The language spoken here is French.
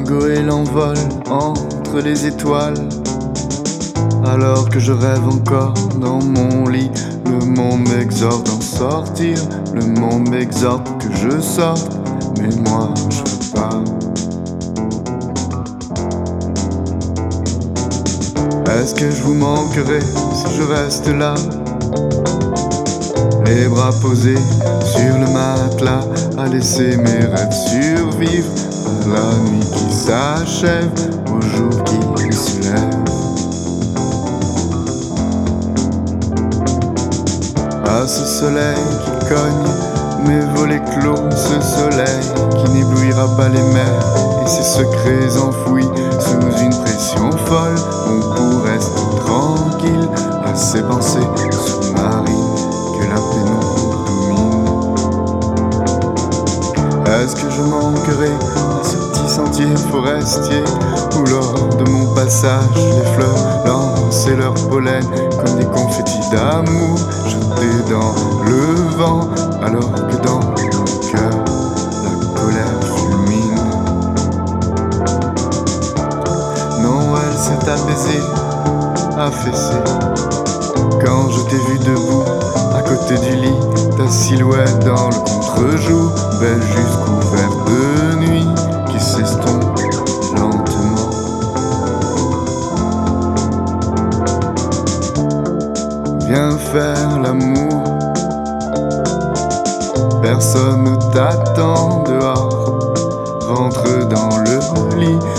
Goéland l'envol entre les étoiles. Alors que je rêve encore dans mon lit, le monde m'exhorte d'en sortir, le monde m'exhorte que je sorte, mais moi je veux pas. Est-ce que je vous manquerai si je reste là, les bras posés sur le matelas, à laisser mes rêves survivre à la nuit qui s'achève, au jour qui se lève? À ce soleil qui cogne mes volets clos, ce soleil qui n'éblouira pas les mers et ses secrets enfouis sous une pression folle, on pourrait rester tranquille à ces pensées sous-marines que la pénombre domine. Est-ce que je manquerai à ce petit sentier forestier où lors de mon passage les fleurs lançaient leur pollen comme des confettis d'amour jetés dans le vent, alors que dans mon cœur la colère fulmine? Non, elle s'est apaisée, affaissée, quand je t'ai vu debout à côté du lit, ta silhouette dans le contre-jour, belle juste couverte de nuit qui s'estompe lentement. Viens faire l'amour, personne ne t'attend dehors, rentre dans le lit